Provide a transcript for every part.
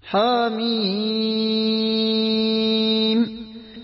حميم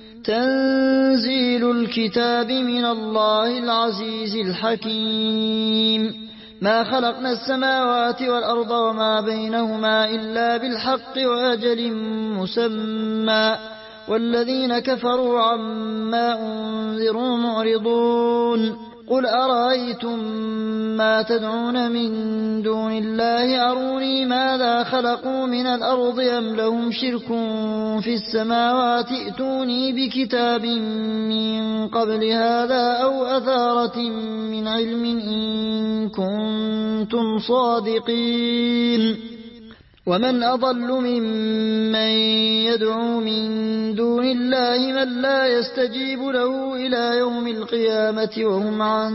تنزيل الكتاب من الله العزيز الحكيم ما خلقنا السماوات والأرض وما بينهما إلا بالحق وأجل مسمى والذين كفروا عما أنذروا معرضون قل أرأيتم ما تدعون من دون الله أروني ماذا خلقوا من الأرض أم لهم شرك في السماوات ائتوني بكتاب من قبل هذا أو أثارة من علم إن كنتم صادقين ومن أضل ممن يدعو من دون الله من لا يستجيب له إلى يوم القيامة وهم عن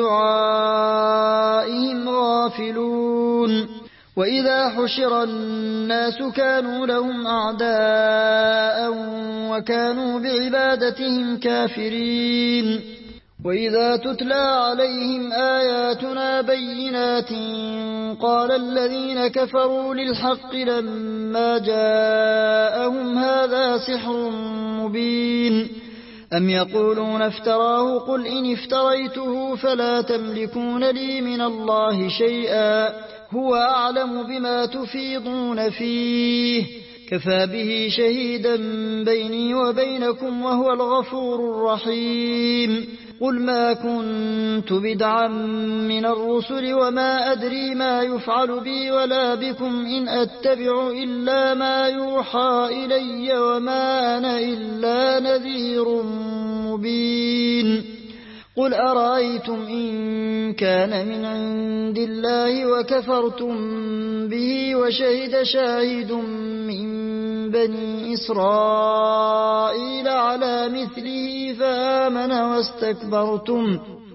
دعائهم غافلون وإذا حشر الناس كانوا لهم أعداء وكانوا بعبادتهم كافرين وإذا تتلى عليهم آياتنا بينات قال الذين كفروا للحق لما جاءهم هذا سحر مبين أم يقولون افتراه قل إن افتريته فلا تملكون لي من الله شيئا هو أعلم بما تفيضون فيه كفى به شهيدا بيني وبينكم وهو الغفور الرحيم قل ما كنت بدعا من الرسل وما أدري ما يفعل بي ولا بكم إن أتبع إلا ما يوحى إلي وما أنا إلا نذير مبين قل أرأيتم إن كان من عند الله وكفرتم به وشهد شاهد من بني إسرائيل على مثله فآمن واستكبرتم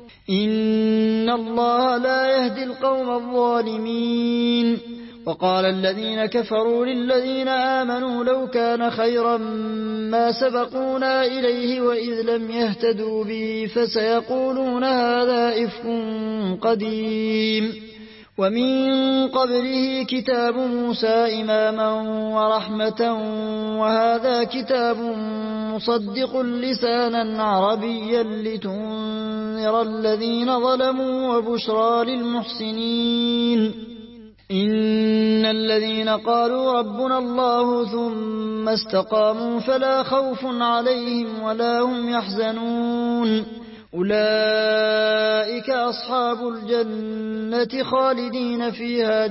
إن الله لا يهدي القوم الظالمين وقال الذين كفروا للذين آمنوا لو كان خيرا ما سبقونا إليه وإذ لم يهتدوا به فسيقولون هذا إفك قديم ومن قبله كتاب موسى إماما ورحمة وهذا كتاب مصدق لسانا عربيا لتنذر الذين ظلموا وبشرى للمحسنين إن الذين قالوا ربنا الله ثم استقاموا فلا خوف عليهم ولا هم يحزنون أولئك أصحاب الجنة خالدين فيها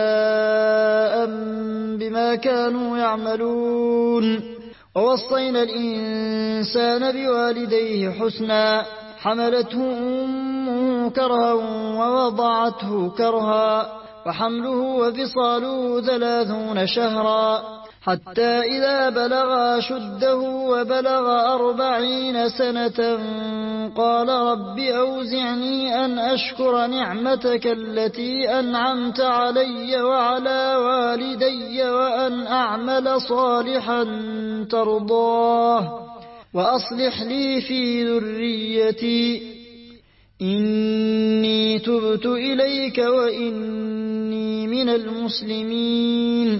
جزاء بما كانوا يعملون ووصينا الإنسان بوالديه حسنا حملته أمه كرها ووضعته كرها وحمله وفصاله 30 شهرا حتى إذا بلغ أشده وبلغ 40 سنة قال رب أوزعني أن أشكر نعمتك التي أنعمت علي وعلى والدي وأن أعمل صالحا ترضاه وأصلح لي في ذريتي إني تبت إليك وإني من المسلمين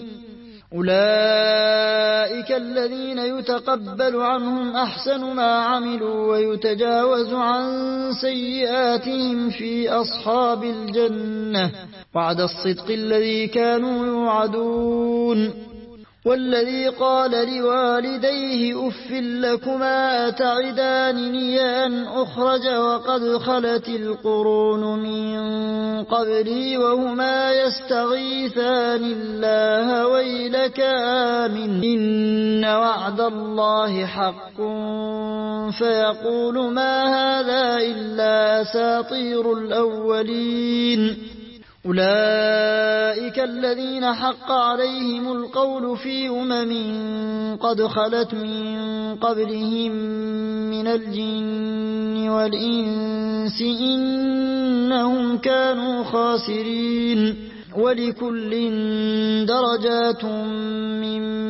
أولئك الذين يتقبل عنهم أحسن ما عملوا ويتجاوز عن سيئاتهم في أصحاب الجنة وعد الصدق الذي كانوا يوعدون والذي قال لوالديه أف لكما أتعدانني أن أخرج وقد خلت القرون من قبلي وهما يستغيثان الله ويلك آمن إن وعد الله حق فيقول ما هذا إلا أساطير الأولين أولئك الذين حق عليهم القول في قد خلت من قبلهم من الجن والإنس إنهم كانوا خاسرين ولكل درجات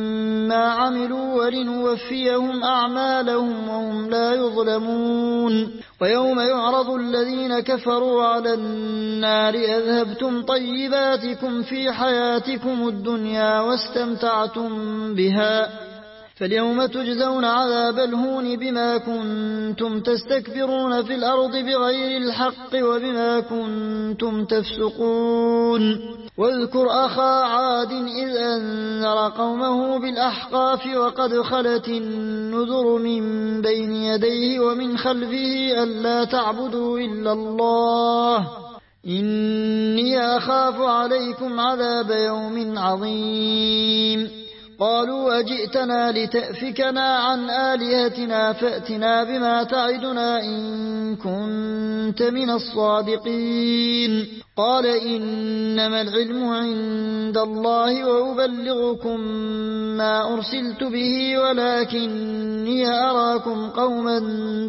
ما عملوا ولنوفيهم أعمالهم وهم لا يظلمون ويوم يعرض الذين كفروا على النار أذهبتم طيباتكم في حياتكم الدنيا واستمتعتم بها فاليوم تجزون عذاب الهون بما كنتم تستكبرون في الأرض بغير الحق وبما كنتم تفسقون واذكر أخا عاد إذ أنذر قومه بالأحقاف وقد خلت النذر من بين يديه ومن خلفه ألا تعبدوا إلا الله إني أخاف عليكم عذاب يوم عظيم قالوا أجئتنا لتأفكنا عن آلهتنا فأتنا بما تعدنا إن كنت من الصادقين قال إنما العلم عند الله وأبلغكم ما أرسلت به ولكني أراكم قوما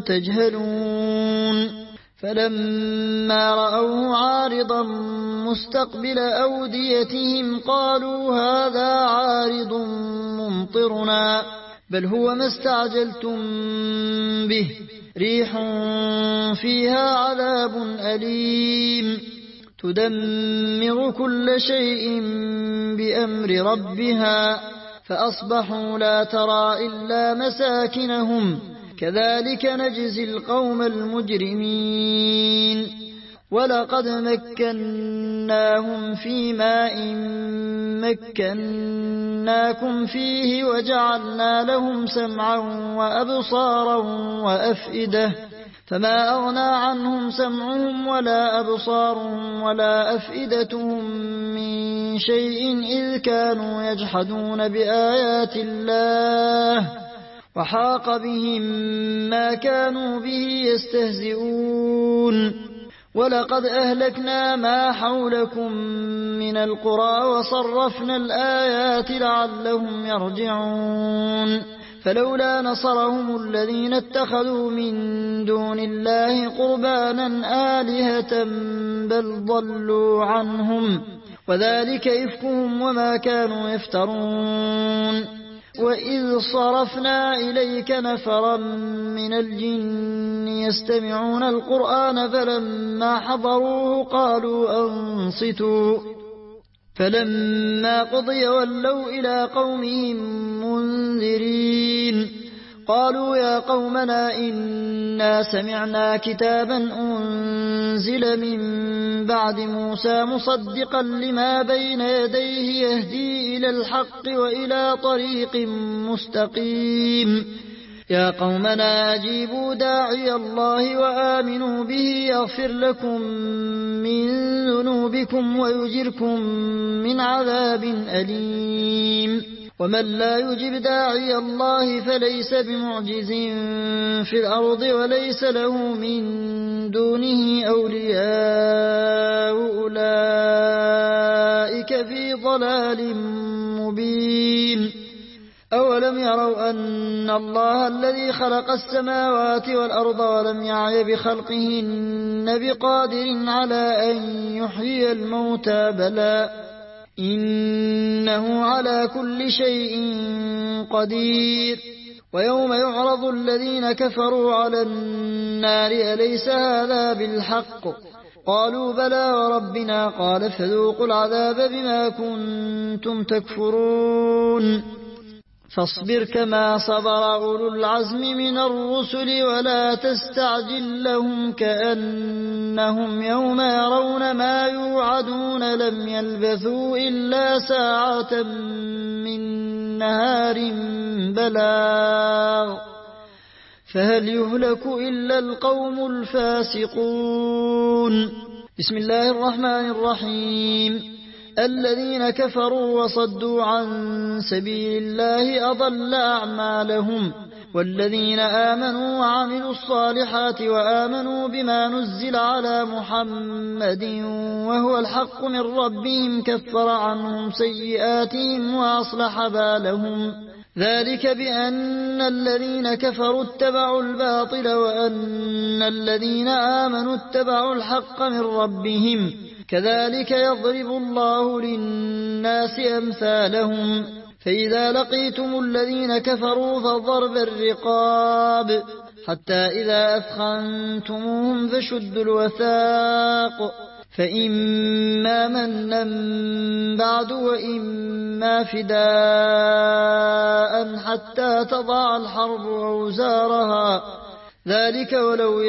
تجهلون فلما رأوه عارضا مستقبل أوديتهم قالوا هذا عارض ممطرنا بل هو ما استعجلتم به ريح فيها عذاب أليم تدمر كل شيء بأمر ربها فأصبحوا لا ترى إلا مساكنهم كذلك نجزي القوم المجرمين ولقد مكناهم في ماء مكناكم فيه وجعلنا لهم سمعا وأبصارا وأفئدة فما أغنى عنهم سمعهم ولا أبصارهم ولا أفئدتهم من شيء إذ كانوا يجحدون بآيات الله وحاق بهم ما كانوا به يستهزئون ولقد أهلكنا ما حولكم من القرى وصرفنا الآيات لعلهم يرجعون فلولا نصرهم الذين اتخذوا من دون الله قربانا آلهة بل ضلوا عنهم وذلك إفكهم وما كانوا يفترون وإذ صرفنا إليك نفرا من الجن يستمعون القرآن فلما حضروه قالوا أنصتوا فلما قضي ولوا إلى قومهم منذرين قالوا يا قومنا إنا سمعنا كتابا أنزل من بعد موسى مصدقا لما بين يديه يهدي إلى الحق وإلى طريق مستقيم يا قومنا أجيبوا داعي الله وآمنوا به يغفر لكم من ذنوبكم ويجركم من عذاب أليم ومن لا يجب داعي الله فليس بمعجز في الأرض وليس له من دونه أولياء أولئك في ضلال مبين أولم يروا أن الله الذي خلق السماوات والأرض ولم يعي بخلقهن بقادر على أن يحيي الموتى بلى إنه على كل شيء قدير ويوم يعرض الذين كفروا على النار أليس هذا بالحق قالوا بلى وربنا قال فذوقوا العذاب بما كنتم تكفرون فاصبر كما صبر أولو العزم من الرسل ولا تستعجل لهم كأنهم يوم يرون ما يوعدون لم يلبثوا إلا ساعة من نهار بلاغ فهل يهلك إلا القوم الفاسقون بسم الله الرحمن الرحيم الذين كفروا وصدوا عن سبيل الله أضل أعمالهم والذين آمنوا وعملوا الصالحات وآمنوا بما نزل على محمد وهو الحق من ربهم كفر عنهم سيئاتهم وأصلح بالهم ذلك بأن الذين كفروا اتبعوا الباطل وأن الذين آمنوا اتبعوا الحق من ربهم كذلك يضرب الله للناس أمثالهم فإذا لقيتم الذين كفروا فضرب الرقاب حتى إذا أثخنتموهم فشدوا الوثاق فإما منا بعد وإما فداء حتى تضع الحرب أوزارها ذلك ولو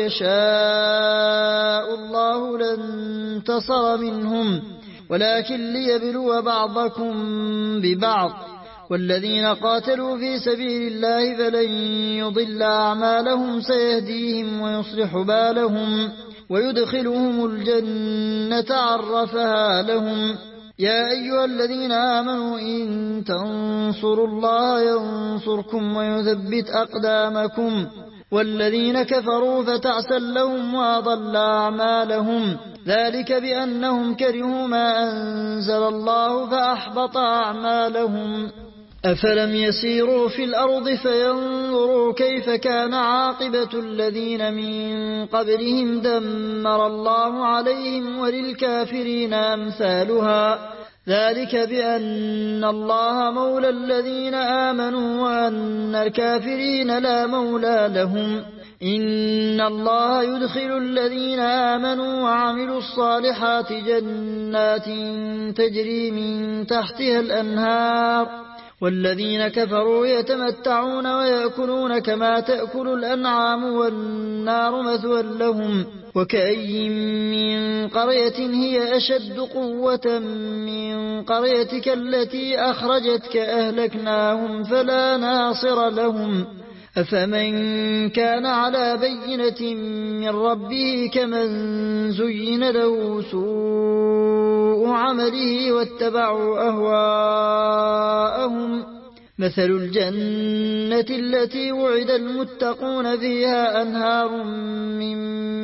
يشاء الله لانتصر منهم ولكن ليبلو بعضكم ببعض والذين قاتلوا في سبيل الله فلن يضل أعمالهم سيهديهم ويصلح بالهم ويدخلهم الجنة عرفها لهم يا أيها الذين آمنوا إن تنصروا الله ينصركم ويثبت أقدامكم والذين كفروا فتعسا لهم وأضل أعمالهم ذلك بأنهم كرهوا ما أنزل الله فأحبط أعمالهم أفلم يسيروا في الأرض فينظروا كيف كان عاقبة الذين من قبلهم دمر الله عليهم وللكافرين أمثالها ذلك بأن الله مولى الذين آمنوا وأن الكافرين لا مولى لهم إن الله يدخل الذين آمنوا وعملوا الصالحات جنات تجري من تحتها الأنهار والذين كفروا يتمتعون ويأكلون كما تأكل الأنعام والنار مثوى لهم وكأي من قرية هي أشد قوة من قريتك التي أخرجتك أهلكناهم فلا ناصر لهم أفمن كان على بينة من ربه كمن زين له سوء عمله واتبعوا أهواءهم مثل الجنة التي وعد المتقون فيها أنهار من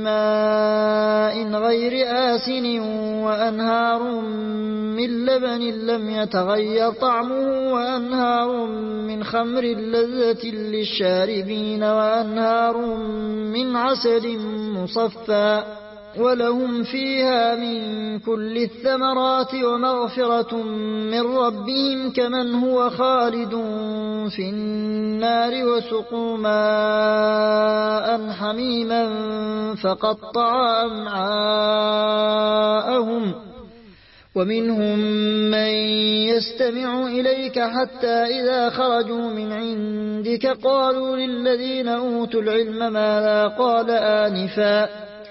ماء غير آسن وأنهار من لبن لم يتغير طعمه وأنهار من خمر لذة للشاربين وأنهار من عسل مصفى ولهم فيها من كل الثمرات ومغفرة من ربهم كمن هو خالد في النار وسقوا ماء حميما فقطع أمعاءهم ومنهم من يستمع إليك حتى إذا خرجوا من عندك قالوا للذين أوتوا العلم ماذا قال آنفا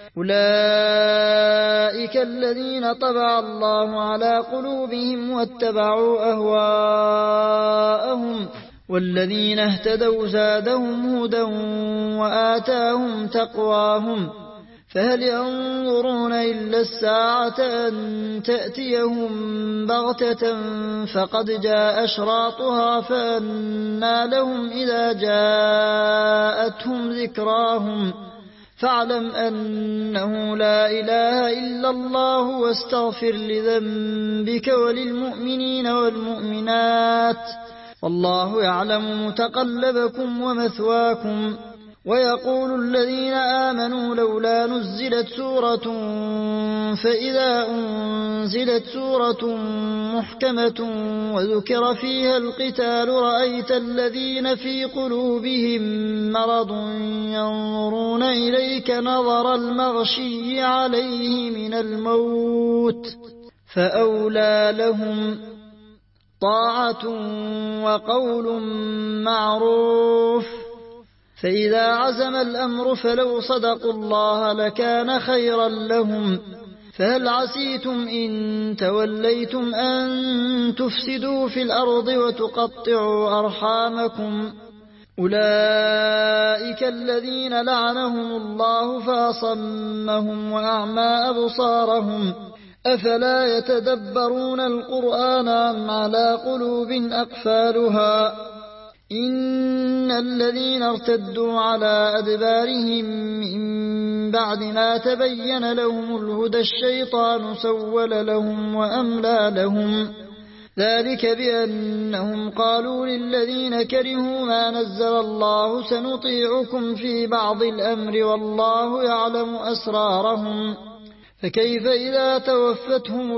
أولئك الذين طبع الله على قلوبهم واتبعوا أهواءهم والذين اهتدوا زادهم هدى وآتاهم تقواهم فهل ينظرون إلا الساعة أن تأتيهم بغتة فقد جاء أشراطها فأنى لهم إذا جاءتهم ذكراهم فاعلم أنه لا إله إلا الله واستغفر لذنبك وللمؤمنين والمؤمنات والله يعلم متقلبكم ومثواكم ويقول الذين آمنوا لولا نزلت سورة فإذا أنزلت سورة محكمة وذكر فيها القتال رأيت الذين في قلوبهم مرض ينظرون إليك نظر المغشي عليه من الموت فأولى لهم طاعة وقول معروف فإذا عزم الأمر فلو صدقوا الله لكان خيرا لهم فهل عسيتم إن توليتم أن تفسدوا في الأرض وتقطعوا أرحامكم أولئك الذين لعنهم الله فأصمهم وأعمى أبصارهم أفلا يتدبرون القرآن أم على قلوب أقفالها إن الذين ارتدوا على أدبارهم من بعد ما تبين لهم الهدى الشيطان سول لهم وأملى لهم ذلك بأنهم قالوا للذين كرهوا ما نزل الله سنطيعكم في بعض الأمر والله يعلم أسرارهم فكيف إذا توفتهم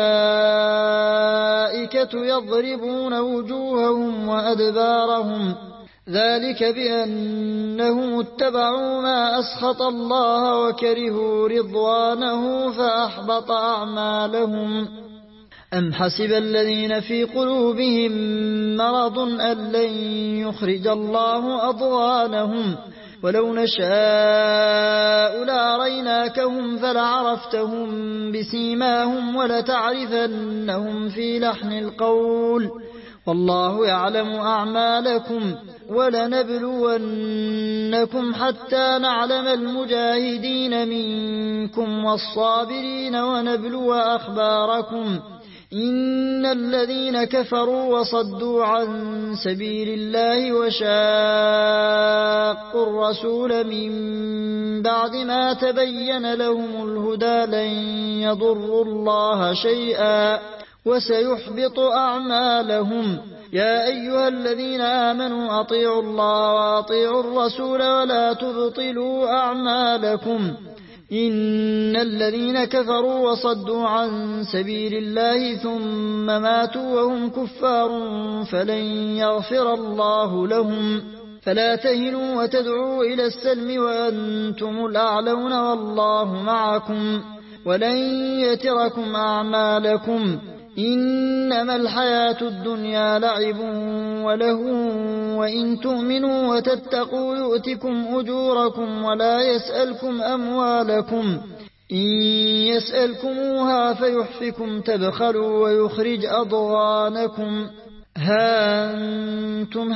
الملائكة يضربون وجوههم وأدبارهم ذلك بأنهم اتبعوا ما أسخط الله وكرهوا رضوانه فأحبط أعمالهم. أم حسب الذين في قلوبهم مرض أن لن يخرج الله أضغانهم ولو نشاء لأريناكهم فلعرفتهم بسيماهم ولتعرفنهم في لحن القول والله يعلم أعمالكم ولنبلونكم حتى نعلم المجاهدين منكم والصابرين ونبلو أخباركم. إن الذين كفروا وصدوا عن سبيل الله وشاقوا الرسول من بعد ما تبين لهم الهدى لن يضروا الله شيئا وسيحبط أعمالهم. يا أيها الذين آمنوا أطيعوا الله وأطيعوا الرسول ولا تبطلوا أعمالكم. إن الذين كفروا وصدوا عن سبيل الله ثم ماتوا وهم كفار فلن يغفر الله لهم. فلا تهنوا وتدعوا إلى السلم وأنتم الأعلون والله معكم ولن يتركم أعمالكم. إنما الحياة الدنيا لعب ولهو وإن تؤمنوا وتتقوا يؤتكم أجوركم ولا يسألكم أموالكم. إن يسألكموها فيحفكم تبخلوا ويخرج أضغانكم. ها أنتم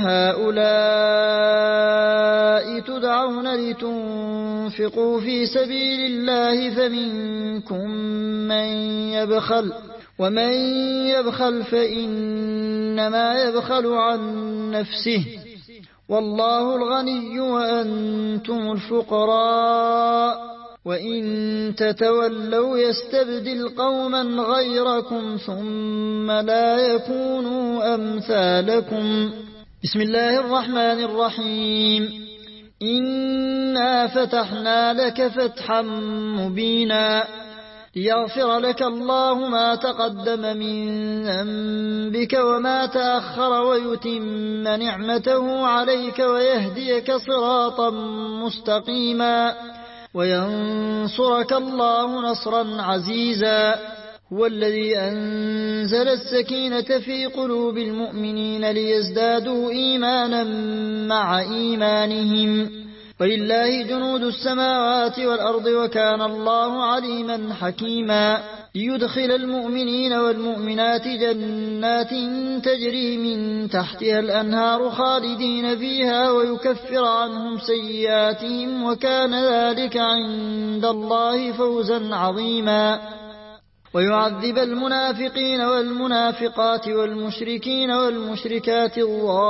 هؤلاء تدعون لتنفقوا في سبيل الله فمنكم من يبخل ومن يبخل فإنما يبخل عن نفسه والله الغني وأنتم الفقراء وإن تتولوا يستبدل قوما غيركم ثم لا يكونوا أمثالكم. بسم الله الرحمن الرحيم. إنا فتحنا لك فتحا مبينا ليغفر لك الله ما تقدم من ذنبك وما تأخر ويتم نعمته عليك ويهديك صراطا مستقيما وينصرك الله نصرا عزيزا. هو الذي أنزل السكينة في قلوب المؤمنين ليزدادوا إيمانا مع إيمانهم ولله جنود السماوات والأرض وكان الله عليما حكيما. ليدخل المؤمنين والمؤمنات جنات تجري من تحتها الأنهار خالدين فيها ويكفر عنهم سيئاتهم وكان ذلك عند الله فوزا عظيما. ويعذب المنافقين والمنافقات والمشركين والمشركات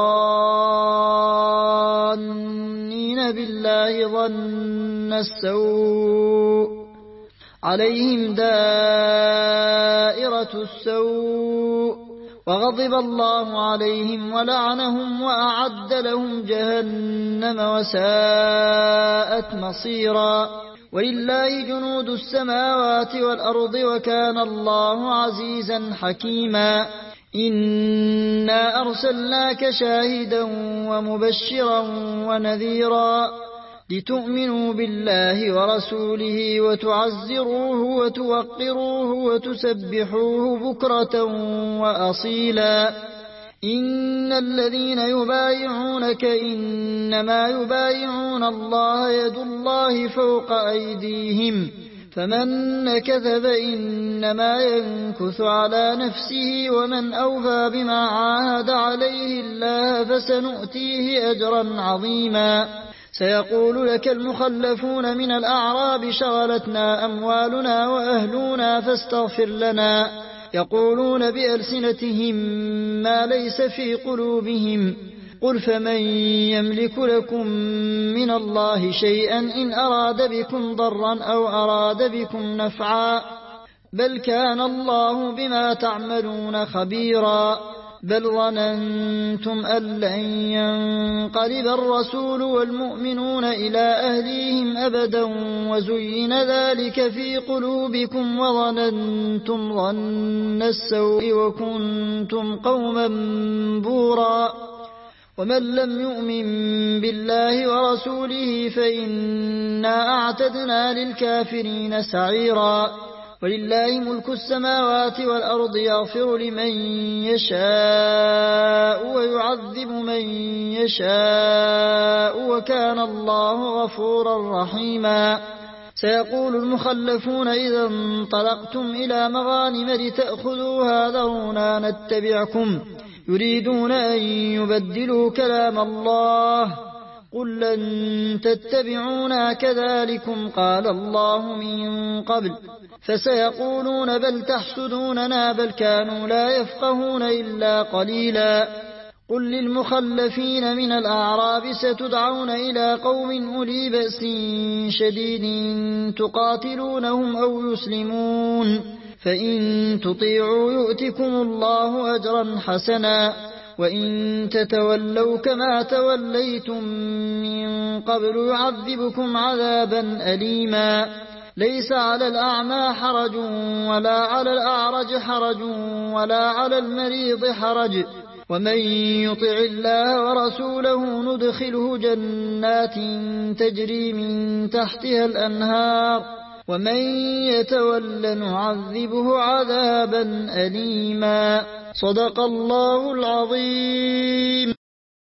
الظانين بالله ظن السوء عليهم دائرة السوء وغضب الله عليهم ولعنهم وأعد لهم جهنم وساءت مصيرا. ولله جنود السماوات والأرض وكان الله عزيزا حكيما. إنا أرسلناك شاهدا ومبشرا ونذيرا لتؤمنوا بالله ورسوله وتعزروه وتوقروه وتسبحوه بكرة وأصيلا. إن الذين يبايعونك إنما يبايعون الله يد الله فوق أيديهم فمن نكث فإنما ينكث على نفسه ومن أوفى بما عاهد عليه الله فسنؤتيه أجرا عظيما. سيقول لك المخلفون من الأعراب شغلتنا أموالنا وأهلنا فاستغفر لنا يقولون بألسنتهم ما ليس في قلوبهم قل فمن يملك لكم من الله شيئا إن أراد بكم ضرا أو أراد بكم نفعا بل كان الله بما تعملون خبيرا. بل ظننتم أن لن ينقلب الرسول والمؤمنون إلى أهليهم أبدا وزين ذلك في قلوبكم وظننتم ظن السوء وكنتم قوما بورا ومن لم يؤمن بالله ورسوله فإنا أعتدنا للكافرين سعيرا ولله ملك السماوات والأرض يغفر لمن يشاء ويعذب من يشاء وكان الله غفورا رحيما سيقول المخلفون إذا انطلقتم إلى مغانم لتأخذوها ذرونا نتبعكم يريدون أن يبدلوا كلام الله قل لن تتبعونا كذلكم قال الله من قبل فسيقولون بل تحسدوننا بل كانوا لا يفقهون إلا قليلا قل للمخلفين من الأعراب ستدعون إلى قوم أولي بأس شديد تقاتلونهم أو يسلمون فإن تطيعوا يؤتكم الله أجرا حسنا وإن تتولوا كما توليتم من قبل يعذبكم عذابا أليما ليس على الأعمى حرج ولا على الأعرج حرج ولا على المريض حرج ومن يطع الله ورسوله ندخله جنات تجري من تحتها الأنهار ومن يتول نعذبه عذابا أليما صدق الله العظيم.